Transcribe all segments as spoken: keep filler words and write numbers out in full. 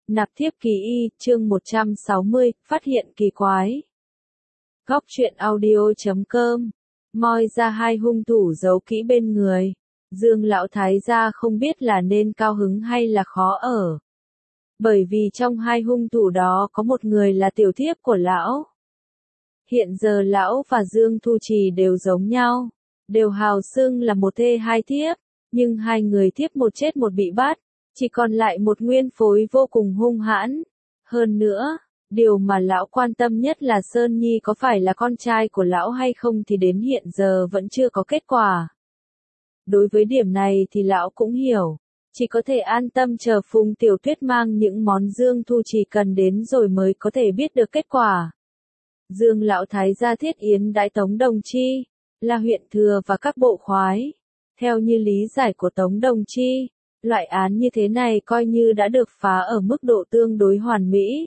Nạp thiếp kỳ y, chương một trăm sáu mươi, phát hiện kỳ quái. Góc truyện audio chấm com. Moi ra hai hung thủ giấu kỹ bên người. Dương lão thái gia không biết là nên cao hứng hay là khó ở. Bởi vì trong hai hung thủ đó có một người là tiểu thiếp của lão. Hiện giờ lão và Dương Thu Trì đều giống nhau. Đều hào xưng là một thê hai thiếp. Nhưng hai người thiếp một chết một bị bắt. Chỉ còn lại một nguyên phối vô cùng hung hãn. Hơn nữa, điều mà lão quan tâm nhất là Sơn Nhi có phải là con trai của lão hay không thì đến hiện giờ vẫn chưa có kết quả. Đối với điểm này thì lão cũng hiểu. Chỉ có thể an tâm chờ Phùng Tiểu Tuyết mang những món Dương Thu Trì cần đến rồi mới có thể biết được kết quả. Dương lão thái gia thiết yến đãi Tống Đồng Chi, là huyện thừa và các bộ khoái. Theo như lý giải của Tống Đồng Chi, loại án như thế này coi như đã được phá ở mức độ tương đối hoàn mỹ.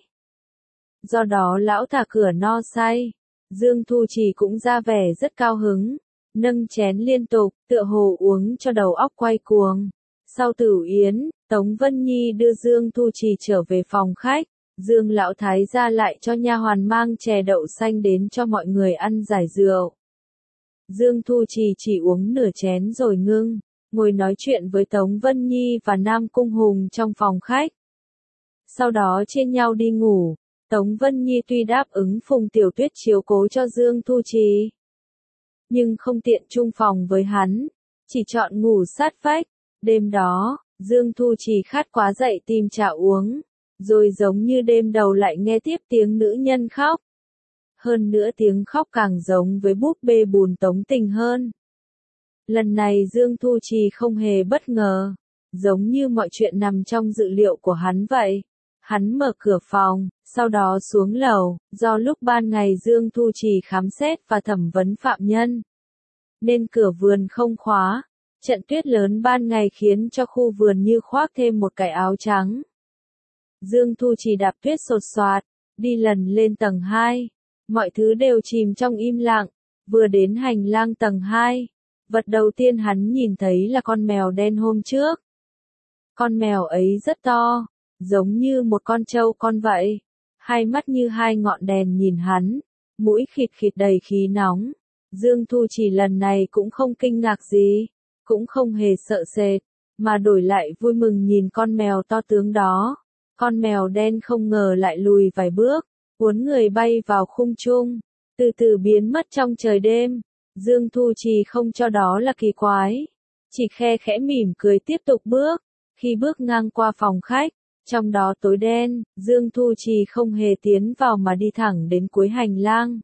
Do đó lão thả cửa no say, Dương Thu Trì cũng ra vẻ rất cao hứng, nâng chén liên tục, tựa hồ uống cho đầu óc quay cuồng. Sau tửu yến, Tống Vân Nhi đưa Dương Thu Trì trở về phòng khách, Dương lão thái gia lại cho nha hoàn mang chè đậu xanh đến cho mọi người ăn giải rượu. Dương Thu Trì chỉ uống nửa chén rồi ngưng, ngồi nói chuyện với Tống Vân Nhi và Nam Cung Hùng trong phòng khách. Sau đó chia nhau đi ngủ, Tống Vân Nhi tuy đáp ứng Phùng Tiểu Tuyết chiếu cố cho Dương Thu Trì, nhưng không tiện chung phòng với hắn, chỉ chọn ngủ sát vách. Đêm đó, Dương Thu Trì khát quá dậy tìm trà uống, rồi giống như đêm đầu lại nghe tiếp tiếng nữ nhân khóc. Hơn nữa tiếng khóc càng giống với búp bê bùn Tống Tình hơn. Lần này Dương Thu Trì không hề bất ngờ, giống như mọi chuyện nằm trong dự liệu của hắn vậy. Hắn mở cửa phòng, sau đó xuống lầu, do lúc ban ngày Dương Thu Trì khám xét và thẩm vấn phạm nhân, nên cửa vườn không khóa. Trận tuyết lớn ban ngày khiến cho khu vườn như khoác thêm một cái áo trắng. Dương Thu Trì đạp tuyết sột soạt, đi lần lên tầng hai. Mọi thứ đều chìm trong im lặng, vừa đến hành lang tầng hai. Vật đầu tiên hắn nhìn thấy là con mèo đen hôm trước. Con mèo ấy rất to, giống như một con trâu con vậy. Hai mắt như hai ngọn đèn nhìn hắn, mũi khịt khịt đầy khí nóng. Dương Thu Trì lần này cũng không kinh ngạc gì, cũng không hề sợ sệt, mà đổi lại vui mừng nhìn con mèo to tướng đó. Con mèo đen không ngờ lại lùi vài bước, uốn người bay vào khung trung, từ từ biến mất trong trời đêm. Dương Thu Trì không cho đó là kỳ quái, chỉ khe khẽ mỉm cười tiếp tục bước. Khi bước ngang qua phòng khách, trong đó tối đen, Dương Thu Trì không hề tiến vào mà đi thẳng đến cuối hành lang.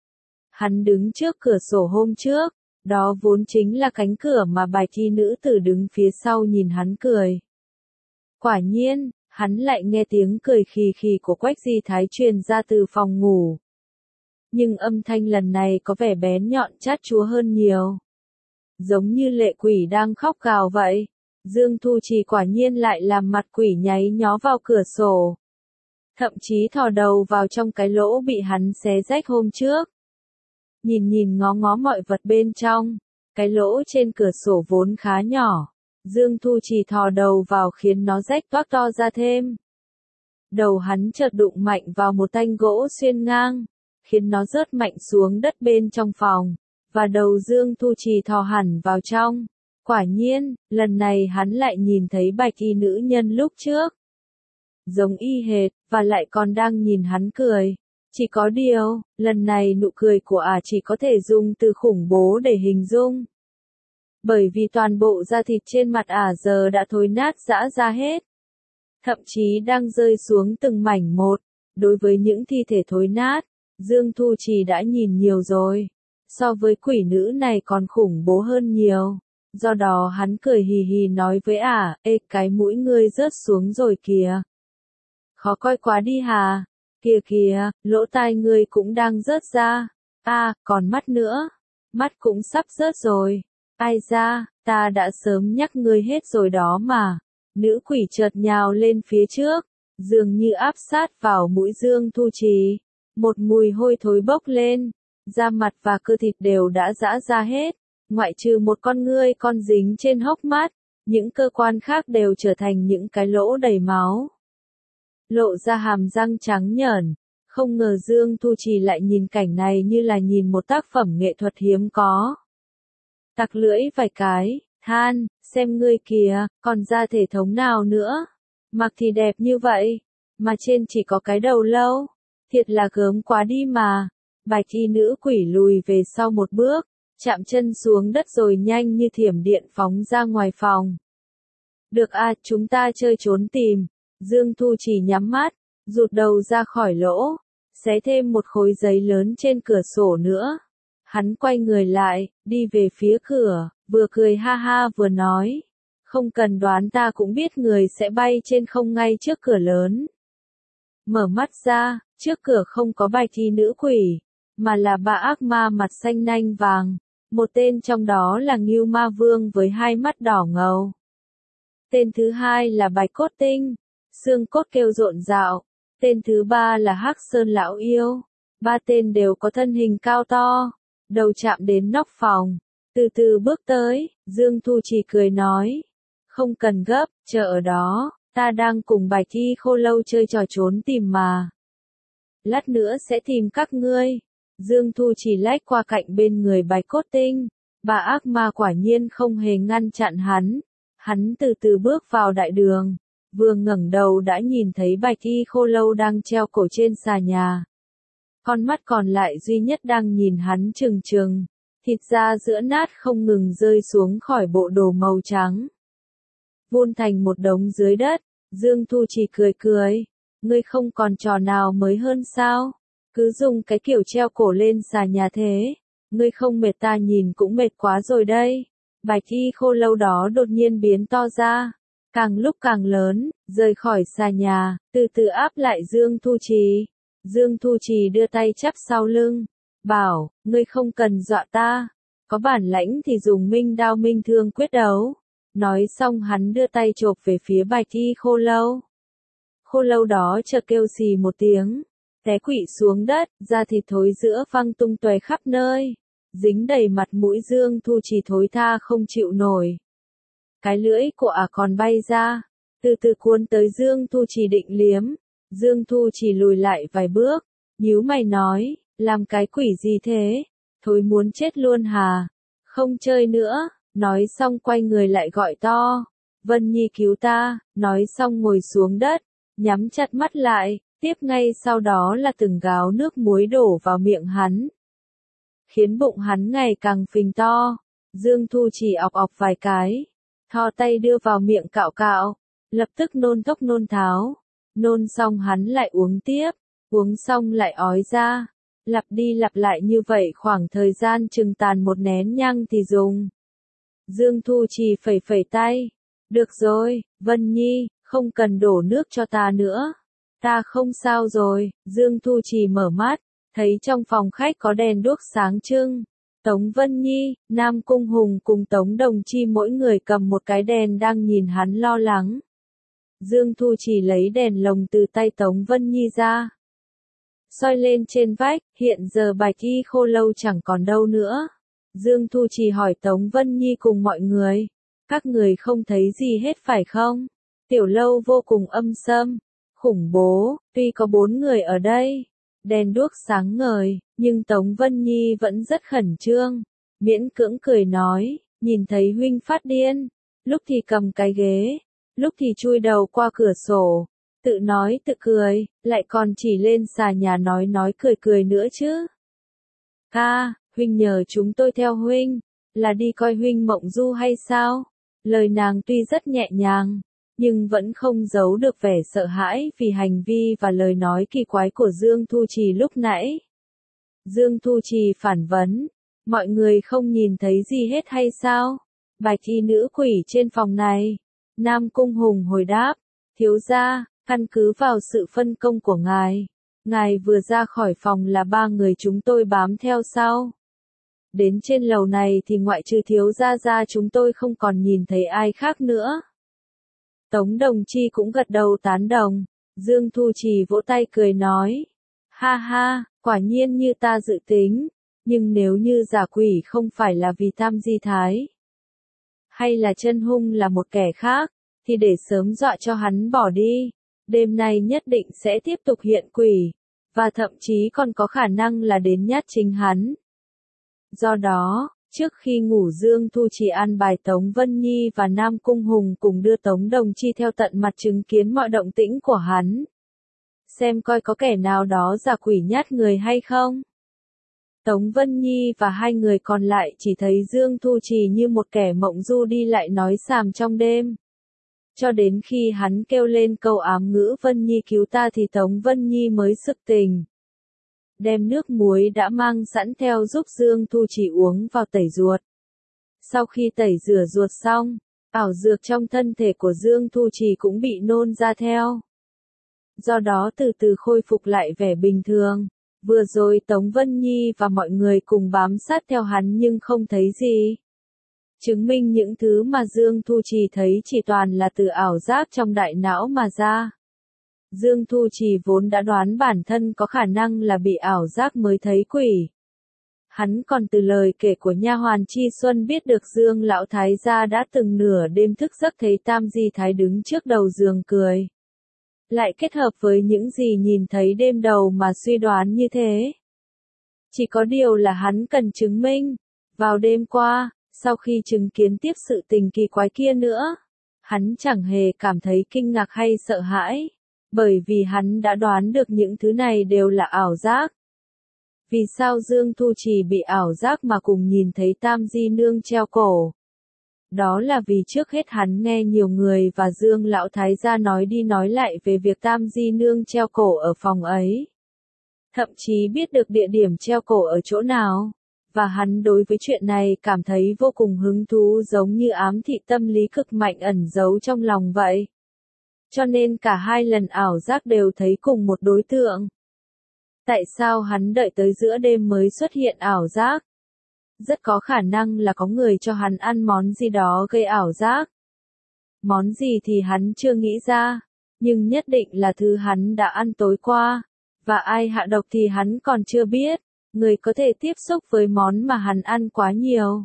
Hắn đứng trước cửa sổ hôm trước, đó vốn chính là cánh cửa mà bài thi nữ tử đứng phía sau nhìn hắn cười. Quả nhiên, hắn lại nghe tiếng cười khì khì của Quách Di Thái truyền ra từ phòng ngủ. Nhưng âm thanh lần này có vẻ bén nhọn chát chúa hơn nhiều. Giống như lệ quỷ đang khóc gào vậy. Dương Thu Trì quả nhiên lại làm mặt quỷ nháy nhó vào cửa sổ. Thậm chí thò đầu vào trong cái lỗ bị hắn xé rách hôm trước. Nhìn nhìn ngó ngó mọi vật bên trong. Cái lỗ trên cửa sổ vốn khá nhỏ. Dương Thu Trì thò đầu vào khiến nó rách toác to ra thêm. Đầu hắn chợt đụng mạnh vào một thanh gỗ xuyên ngang, khiến nó rớt mạnh xuống đất bên trong phòng, và đầu Dương Thu Trì thò hẳn vào trong. Quả nhiên, lần này hắn lại nhìn thấy bạch y nữ nhân lúc trước. Giống y hệt, và lại còn đang nhìn hắn cười. Chỉ có điều, lần này nụ cười của ả chỉ có thể dùng từ khủng bố để hình dung. Bởi vì toàn bộ da thịt trên mặt ả giờ đã thối nát rã ra hết. Thậm chí đang rơi xuống từng mảnh một. Đối với những thi thể thối nát, Dương Thu Trì đã nhìn nhiều rồi. So với quỷ nữ này còn khủng bố hơn nhiều. Do đó hắn cười hì hì nói với ả, ê cái mũi ngươi rớt xuống rồi kìa. Khó coi quá đi hà. Kìa kìa, lỗ tai ngươi cũng đang rớt ra. À, còn mắt nữa. Mắt cũng sắp rớt rồi. Ai ra, ta đã sớm nhắc ngươi hết rồi đó mà. Nữ quỷ chợt nhào lên phía trước, dường như áp sát vào mũi Dương Thu Trì. Một mùi hôi thối bốc lên, da mặt và cơ thịt đều đã rã ra hết, ngoại trừ một con ngươi con dính trên hốc mắt, những cơ quan khác đều trở thành những cái lỗ đầy máu. lộ ra hàm răng trắng nhởn. Không ngờ Dương Thu Trì lại nhìn cảnh này như là nhìn một tác phẩm nghệ thuật hiếm có. Tặc lưỡi vài cái, than, xem ngươi kìa, còn ra thể thống nào nữa. Mặc thì đẹp như vậy, mà trên chỉ có cái đầu lâu. Thiệt là gớm quá đi mà. Bạch y nữ quỷ lùi về sau một bước, chạm chân xuống đất rồi nhanh như thiểm điện phóng ra ngoài phòng. Được à, chúng ta chơi trốn tìm. Dương Thu Trì nhắm mắt, rụt đầu ra khỏi lỗ, xé thêm một khối giấy lớn trên cửa sổ nữa. Hắn quay người lại, đi về phía cửa, vừa cười ha ha vừa nói. Không cần đoán ta cũng biết người sẽ bay trên không ngay trước cửa lớn. Mở mắt ra, trước cửa không có bạch y nữ quỷ, mà là ba ác ma mặt xanh nanh vàng. Một tên trong đó là Ngưu Ma Vương với hai mắt đỏ ngầu. Tên thứ hai là Bạch Cốt Tinh, xương cốt kêu rộn rạo. Tên thứ ba là Hắc Sơn Lão Yêu. Ba tên đều có thân hình cao to, đầu chạm đến nóc phòng. Từ từ bước tới, Dương Thu Trì cười nói. Không cần gấp, chờ ở đó, ta đang cùng Bạch Y Khô Lâu chơi trò trốn tìm mà. Lát nữa sẽ tìm các ngươi. Dương Thu Trì lách qua cạnh bên người Bạch Cốt Tinh. Bà ác ma quả nhiên không hề ngăn chặn hắn. Hắn từ từ bước vào đại đường. Vừa ngẩng đầu đã nhìn thấy Bạch Y Khô Lâu đang treo cổ trên xà nhà. Con mắt còn lại duy nhất đang nhìn hắn trừng trừng. Thịt da giữa nát không ngừng rơi xuống khỏi bộ đồ màu trắng. Vun thành một đống dưới đất. Dương Thu Trì cười cười. Ngươi không còn trò nào mới hơn sao? Cứ dùng cái kiểu treo cổ lên xà nhà thế. Ngươi không mệt ta nhìn cũng mệt quá rồi đây. Bạch Y Khô Lâu đó đột nhiên biến to ra. Càng lúc càng lớn, rời khỏi xà nhà, từ từ áp lại Dương Thu Trì. Dương Thu Trì đưa tay chắp sau lưng. Bảo, ngươi không cần dọa ta. Có bản lãnh thì dùng minh đao minh thương quyết đấu. Nói xong hắn đưa tay chộp về phía Bạch Y Khô Lâu. Khô Lâu đó chợt kêu xì một tiếng. Té quỵ xuống đất, da thịt thối giữa văng tung tóe khắp nơi. Dính đầy mặt mũi Dương Thu Trì thối tha không chịu nổi. Cái lưỡi của ả còn bay ra. Từ từ cuốn tới Dương Thu Trì định liếm. Dương Thu Trì lùi lại vài bước. Nhíu mày nói, làm cái quỷ gì thế? Thối muốn chết luôn hà? Không chơi nữa. Nói xong quay người lại gọi to. Vân Nhi cứu ta. Nói xong ngồi xuống đất. Nhắm chặt mắt lại. Tiếp ngay sau đó là từng gáo nước muối đổ vào miệng hắn. Khiến bụng hắn ngày càng phình to. Dương Thu Trì ọc ọc vài cái. Thò tay đưa vào miệng cạo cạo. Lập tức nôn thốc nôn tháo. Nôn xong hắn lại uống tiếp. Uống xong lại ói ra. Lặp đi lặp lại như vậy khoảng thời gian chừng tàn một nén nhang thì dùng. Dương Thu Trì phẩy phẩy tay. Được rồi, Vân Nhi, không cần đổ nước cho ta nữa. Ta không sao rồi. Dương Thu Trì mở mắt, thấy trong phòng khách có đèn đuốc sáng trưng. Tống Vân Nhi, Nam Cung Hùng cùng Tống Đồng Chi mỗi người cầm một cái đèn đang nhìn hắn lo lắng. Dương Thu Trì lấy đèn lồng từ tay Tống Vân Nhi ra. Soi lên trên vách, hiện giờ Bạch Y Khô Lâu chẳng còn đâu nữa. Dương Thu Trì hỏi Tống Vân Nhi cùng mọi người. Các người không thấy gì hết phải không? Tiểu lâu vô cùng âm sâm, khủng bố, tuy có bốn người ở đây. Đèn đuốc sáng ngời, nhưng Tống Vân Nhi vẫn rất khẩn trương. Miễn cưỡng cười nói, nhìn thấy huynh phát điên. Lúc thì cầm cái ghế, lúc thì chui đầu qua cửa sổ. Tự nói tự cười, lại còn chỉ lên xà nhà nói nói cười cười nữa chứ. Ca, huynh nhờ chúng tôi theo huynh, là đi coi huynh mộng du hay sao? Lời nàng tuy rất nhẹ nhàng, nhưng vẫn không giấu được vẻ sợ hãi vì hành vi và lời nói kỳ quái của Dương Thu Trì lúc nãy. Dương Thu Trì phản vấn, mọi người không nhìn thấy gì hết hay sao? Bạch y nữ quỷ trên phòng này. Nam Cung Hùng hồi đáp, thiếu gia, căn cứ vào sự phân công của ngài. Ngài vừa ra khỏi phòng là ba người chúng tôi bám theo sau. Đến trên lầu này thì ngoại trừ thiếu gia ra chúng tôi không còn nhìn thấy ai khác nữa. Tống Đồng Chi cũng gật đầu tán đồng. Dương Thu Trì vỗ tay cười nói. Ha ha, quả nhiên như ta dự tính. Nhưng nếu như giả quỷ không phải là vì tham di thái, hay là chân hung là một kẻ khác, thì để sớm dọa cho hắn bỏ đi. đêm nay nhất định sẽ tiếp tục hiện quỷ, và thậm chí còn có khả năng là đến nhát chính hắn. Do đó, trước khi ngủ Dương Thu Trì an bài Tống Vân Nhi và Nam Cung Hùng cùng đưa Tống Đồng Chi theo tận mặt chứng kiến mọi động tĩnh của hắn. Xem coi có kẻ nào đó giả quỷ nhát người hay không. Tống Vân Nhi và hai người còn lại chỉ thấy Dương Thu Trì như một kẻ mộng du đi lại nói xàm trong đêm. Cho đến khi hắn kêu lên câu ám ngữ Vân Nhi cứu ta thì Tống Vân Nhi mới sực tỉnh. Đem nước muối đã mang sẵn theo giúp Dương Thu Trì uống vào tẩy ruột. Sau khi tẩy rửa ruột xong, ảo dược trong thân thể của Dương Thu Trì cũng bị nôn ra theo. Do đó từ từ khôi phục lại vẻ bình thường. Vừa rồi Tống Vân Nhi và mọi người cùng bám sát theo hắn nhưng không thấy gì. Chứng minh những thứ mà Dương Thu Trì thấy chỉ toàn là từ ảo giác trong đại não mà ra. Dương Thu Trì vốn đã đoán bản thân có khả năng là bị ảo giác mới thấy quỷ. Hắn còn từ lời kể của nha hoàn Chi Xuân biết được Dương Lão Thái gia đã từng nửa đêm thức giấc thấy Tam Di Thái đứng trước đầu giường cười. Lại kết hợp với những gì nhìn thấy đêm đầu mà suy đoán như thế. Chỉ có điều là hắn cần chứng minh. Vào đêm qua, sau khi chứng kiến tiếp sự tình kỳ quái kia nữa, hắn chẳng hề cảm thấy kinh ngạc hay sợ hãi, bởi vì hắn đã đoán được những thứ này đều là ảo giác. Vì sao Dương Thu Trì bị ảo giác mà cùng nhìn thấy Tam Di Nương treo cổ? Đó là vì trước hết hắn nghe nhiều người và Dương Lão Thái gia nói đi nói lại về việc Tam Di Nương treo cổ ở phòng ấy. Thậm chí biết được địa điểm treo cổ ở chỗ nào. Và hắn đối với chuyện này cảm thấy vô cùng hứng thú giống như ám thị tâm lý cực mạnh ẩn giấu trong lòng vậy. Cho nên cả hai lần ảo giác đều thấy cùng một đối tượng. Tại sao hắn đợi tới giữa đêm mới xuất hiện ảo giác? Rất có khả năng là có người cho hắn ăn món gì đó gây ảo giác. Món gì thì hắn chưa nghĩ ra, nhưng nhất định là thứ hắn đã ăn tối qua, và ai hạ độc thì hắn còn chưa biết, người có thể tiếp xúc với món mà hắn ăn quá nhiều.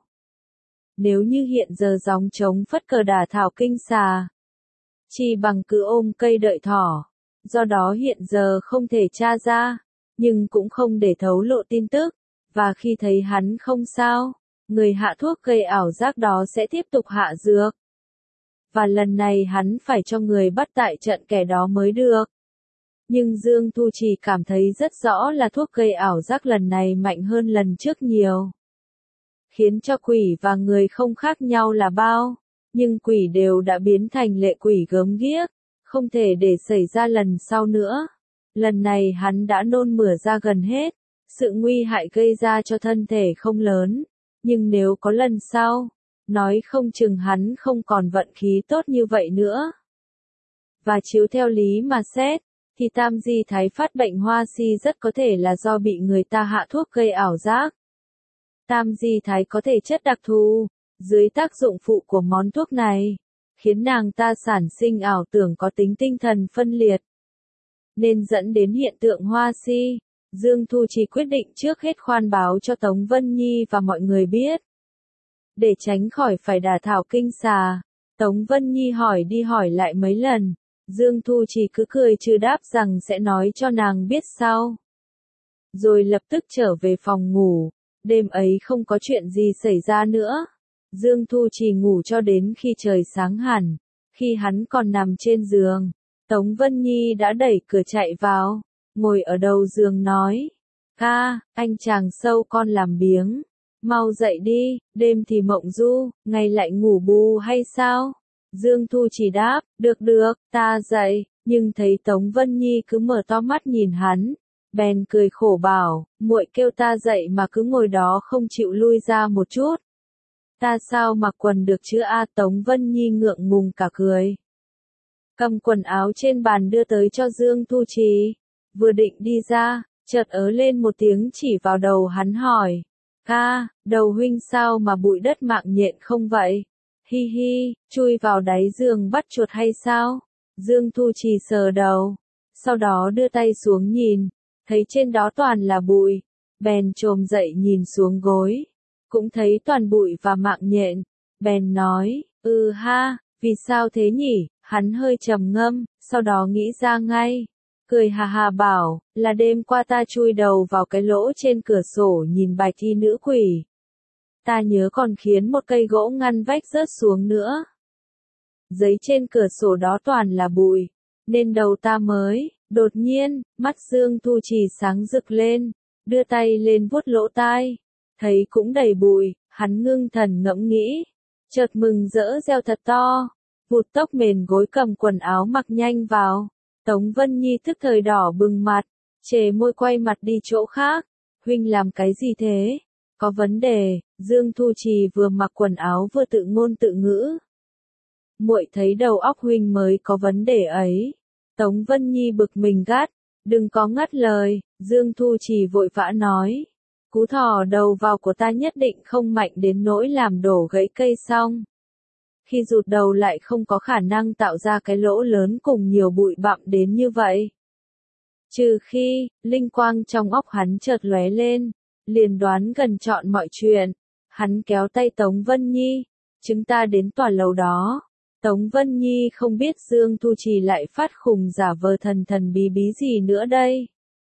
Nếu như hiện giờ gióng trống phất cờ đả thảo kinh xà, chỉ bằng cứ ôm cây đợi thỏ, do đó hiện giờ không thể tra ra, nhưng cũng không để thấu lộ tin tức. Và khi thấy hắn không sao, người hạ thuốc gây ảo giác đó sẽ tiếp tục hạ dược. Và lần này hắn phải cho người bắt tại trận kẻ đó mới được. Nhưng Dương Thu Trì cảm thấy rất rõ là thuốc gây ảo giác lần này mạnh hơn lần trước nhiều. Khiến cho quỷ và người không khác nhau là bao, nhưng quỷ đều đã biến thành lệ quỷ gớm ghiếc, không thể để xảy ra lần sau nữa. Lần này hắn đã nôn mửa ra gần hết. Sự nguy hại gây ra cho thân thể không lớn, nhưng nếu có lần sau, nói không chừng hắn không còn vận khí tốt như vậy nữa. Và chiếu theo lý mà xét, thì Tam Di Thái phát bệnh hoa si rất có thể là do bị người ta hạ thuốc gây ảo giác. Tam Di Thái có thể chất đặc thù, dưới tác dụng phụ của món thuốc này, khiến nàng ta sản sinh ảo tưởng có tính tinh thần phân liệt, nên dẫn đến hiện tượng hoa si. Dương Thu Trì quyết định trước hết khoan báo cho Tống Vân Nhi và mọi người biết. Để tránh khỏi phải đả thảo kinh xà, Tống Vân Nhi hỏi đi hỏi lại mấy lần, Dương Thu Trì cứ cười trừ đáp rằng sẽ nói cho nàng biết sau. Rồi lập tức trở về phòng ngủ, đêm ấy không có chuyện gì xảy ra nữa. Dương Thu Trì ngủ cho đến khi trời sáng hẳn, khi hắn còn nằm trên giường, Tống Vân Nhi đã đẩy cửa chạy vào. Ngồi ở đầu giường nói, ca, anh chàng sâu con làm biếng, mau dậy đi, đêm thì mộng du, ngày lại ngủ bù hay sao? Dương Thu Trì đáp, được được, ta dậy, nhưng thấy Tống Vân Nhi cứ mở to mắt nhìn hắn, bèn cười khổ bảo, muội kêu ta dậy mà cứ ngồi đó không chịu lui ra một chút. Ta sao mặc quần được chứ a? Tống Vân Nhi ngượng ngùng cả cười. Cầm quần áo trên bàn đưa tới cho Dương Thu Trì. Vừa định đi ra, chợt ớ lên một tiếng chỉ vào đầu hắn hỏi. Ca, đầu huynh sao mà bụi đất mạng nhện không vậy? Hi hi, chui vào đáy giường bắt chuột hay sao? Dương Thu Trì sờ đầu, sau đó đưa tay xuống nhìn, thấy trên đó toàn là bụi, bèn chồm dậy nhìn xuống gối, cũng thấy toàn bụi và mạng nhện, bèn nói, ừ ha, vì sao thế nhỉ? Hắn hơi trầm ngâm, sau đó nghĩ ra ngay. Cười hà hà bảo, là đêm qua ta chui đầu vào cái lỗ trên cửa sổ nhìn bài thi nữ quỷ. Ta nhớ còn khiến một cây gỗ ngăn vách rớt xuống nữa. Giấy trên cửa sổ đó toàn là bụi, nên đầu ta mới, đột nhiên, mắt Dương Thu Trì sáng rực lên, đưa tay lên vuốt lỗ tai, thấy cũng đầy bụi, hắn ngưng thần ngẫm nghĩ, chợt mừng rỡ reo thật to, vụt tốc mền gối cầm quần áo mặc nhanh vào. Tống Vân Nhi tức thời đỏ bừng mặt, chề môi quay mặt đi chỗ khác, huynh làm cái gì thế? Có vấn đề, Dương Thu Trì vừa mặc quần áo vừa tự ngôn tự ngữ. Muội thấy đầu óc huynh mới có vấn đề ấy. Tống Vân Nhi bực mình gắt, đừng có ngắt lời, Dương Thu Trì vội vã nói. Cú thò đầu vào của ta nhất định không mạnh đến nỗi làm đổ gãy cây xong. Khi rụt đầu lại không có khả năng tạo ra cái lỗ lớn cùng nhiều bụi bặm đến như vậy. Trừ khi, linh quang trong óc hắn chợt lóe lên, liền đoán gần trọn mọi chuyện. Hắn kéo tay Tống Vân Nhi, chúng ta đến tòa lầu đó. Tống Vân Nhi không biết Dương Thu Trì lại phát khùng giả vờ thần thần bí bí gì nữa đây.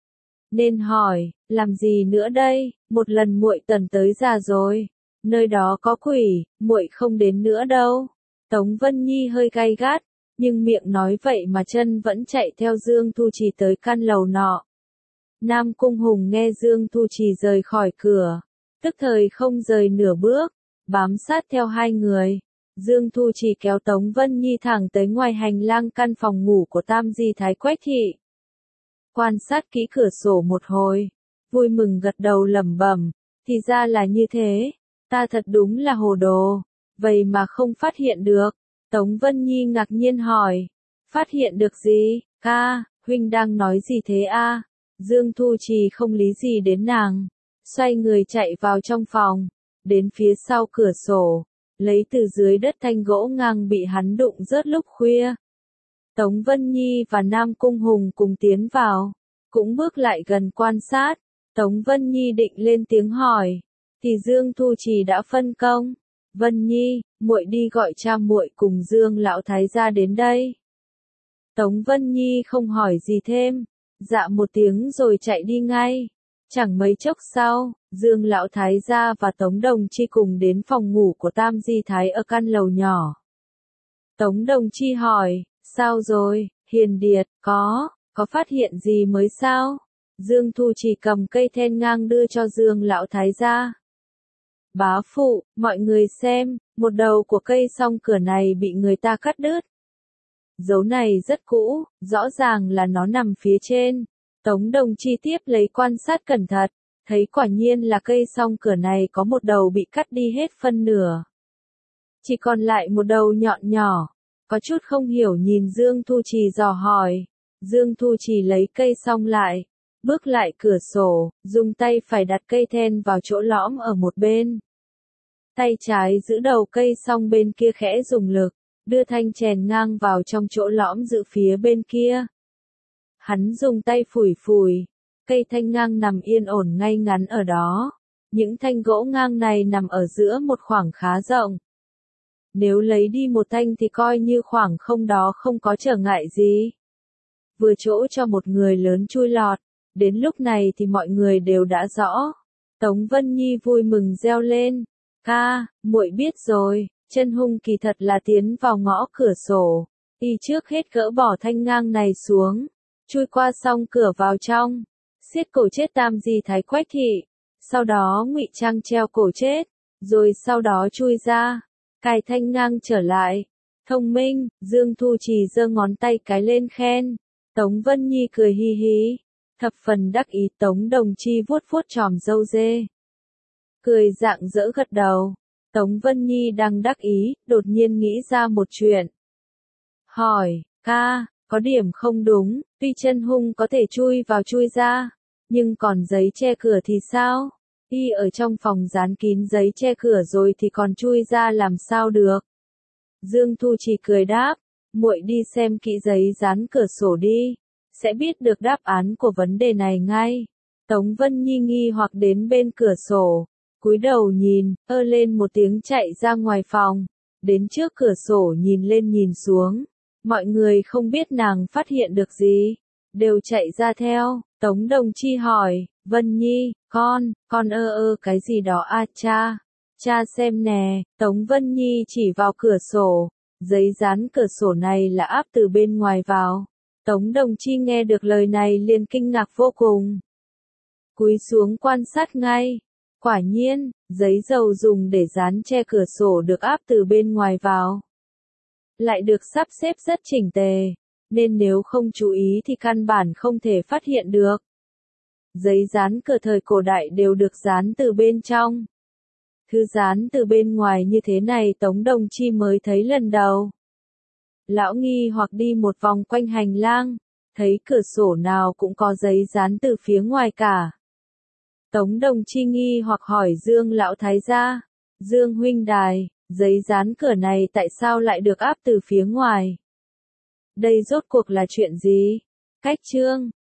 Nên hỏi, làm gì nữa đây, một lần muội tần tới già rồi, nơi đó có quỷ, muội không đến nữa đâu. Tống Vân Nhi hơi gay gắt, nhưng miệng nói vậy mà chân vẫn chạy theo Dương Thu Trì tới căn lầu nọ. Nam Cung Hùng nghe Dương Thu Trì rời khỏi cửa, tức thời không rời nửa bước, bám sát theo hai người. Dương Thu Trì kéo Tống Vân Nhi thẳng tới ngoài hành lang căn phòng ngủ của Tam Di Thái Quách Thị. Quan sát kỹ cửa sổ một hồi, vui mừng gật đầu lẩm bẩm, thì ra là như thế, ta thật đúng là hồ đồ, vậy mà không phát hiện được. Tống Vân Nhi ngạc nhiên hỏi, phát hiện được gì, ca, huynh đang nói gì thế a? Dương Thu Trì không lý gì đến nàng, xoay người chạy vào trong phòng, đến phía sau cửa sổ, lấy từ dưới đất thanh gỗ ngang bị hắn đụng rớt lúc khuya. Tống Vân Nhi và Nam Cung Hùng cùng tiến vào, cũng bước lại gần quan sát. Tống Vân Nhi định lên tiếng hỏi, thì Dương Thu Trì đã phân công. Vân Nhi, muội đi gọi cha muội cùng Dương lão thái gia đến đây. Tống Vân Nhi không hỏi gì thêm, dạ một tiếng rồi chạy đi ngay. Chẳng mấy chốc sau, Dương lão thái gia và Tống Đồng Chi cùng đến phòng ngủ của Tam Di Thái ở căn lầu nhỏ. Tống Đồng Chi hỏi, sao rồi, Hiền Điệt, có, có phát hiện gì mới sao? Dương Thu Trì cầm cây then ngang đưa cho Dương lão thái gia. Bá phụ, mọi người xem, một đầu của cây song cửa này bị người ta cắt đứt. Dấu này rất cũ, rõ ràng là nó nằm phía trên. Tống Đồng Chi tiếp lấy quan sát cẩn thận, thấy quả nhiên là cây song cửa này có một đầu bị cắt đi hết phân nửa. Chỉ còn lại một đầu nhọn nhỏ, có chút không hiểu nhìn Dương Thu Trì dò hỏi. Dương Thu Trì lấy cây song lại, bước lại cửa sổ, dùng tay phải đặt cây then vào chỗ lõm ở một bên. Tay trái giữ đầu cây song bên kia khẽ dùng lực, đưa thanh chèn ngang vào trong chỗ lõm giữ phía bên kia. Hắn dùng tay phủi phủi, cây thanh ngang nằm yên ổn ngay ngắn ở đó. Những thanh gỗ ngang này nằm ở giữa một khoảng khá rộng. Nếu lấy đi một thanh thì coi như khoảng không đó không có trở ngại gì. Vừa chỗ cho một người lớn chui lọt, đến lúc này thì mọi người đều đã rõ. Tống Vân Nhi vui mừng reo lên, ca, muội biết rồi, chân hung kỳ thật là tiến vào ngõ cửa sổ, y trước hết gỡ bỏ thanh ngang này xuống, chui qua song cửa vào trong, siết cổ chết Tam Di Thái Quách Thị, sau đó ngụy trang treo cổ chết, rồi sau đó chui ra, cài thanh ngang trở lại. Thông minh, Dương Thu Trì giơ ngón tay cái lên khen. Tống Vân Nhi cười hi hi, thập phần đắc ý. Tống Đồng Chi vuốt vuốt tròm râu dê, cười rạng rỡ gật đầu. Tống Vân Nhi đang đắc ý, đột nhiên nghĩ ra một chuyện. Hỏi, ca, có điểm không đúng, tuy chân hung có thể chui vào chui ra, nhưng còn giấy che cửa thì sao? Y ở trong phòng dán kín giấy che cửa rồi thì còn chui ra làm sao được? Dương Thu Trì cười đáp, muội đi xem kỹ giấy dán cửa sổ đi, sẽ biết được đáp án của vấn đề này ngay. Tống Vân Nhi nghi hoặc đến bên cửa sổ, cúi đầu nhìn, ơ lên một tiếng chạy ra ngoài phòng, đến trước cửa sổ nhìn lên nhìn xuống, Mọi người không biết nàng phát hiện được gì, đều chạy ra theo. Tống Đồng Chi hỏi, Vân Nhi, con, con ơ ơ cái gì đó a cha? Cha xem nè, Tống Vân Nhi chỉ vào cửa sổ, giấy dán cửa sổ này là áp từ bên ngoài vào. Tống Đồng Chi nghe được lời này liền kinh ngạc vô cùng. Cúi xuống quan sát ngay. Quả nhiên, giấy dầu dùng để dán che cửa sổ được áp từ bên ngoài vào. Lại được sắp xếp rất chỉnh tề, nên nếu không chú ý thì căn bản không thể phát hiện được. Giấy dán cửa thời cổ đại đều được dán từ bên trong. Thứ dán từ bên ngoài như thế này Tống Đồng Chi mới thấy lần đầu. Lão nghi hoặc đi một vòng quanh hành lang, thấy cửa sổ nào cũng có giấy dán từ phía ngoài cả. Tống Đồng Chi nghi hoặc hỏi Dương lão thái gia, Dương huynh đài, giấy dán cửa này tại sao lại được áp từ phía ngoài? Đây rốt cuộc là chuyện gì? Cách chương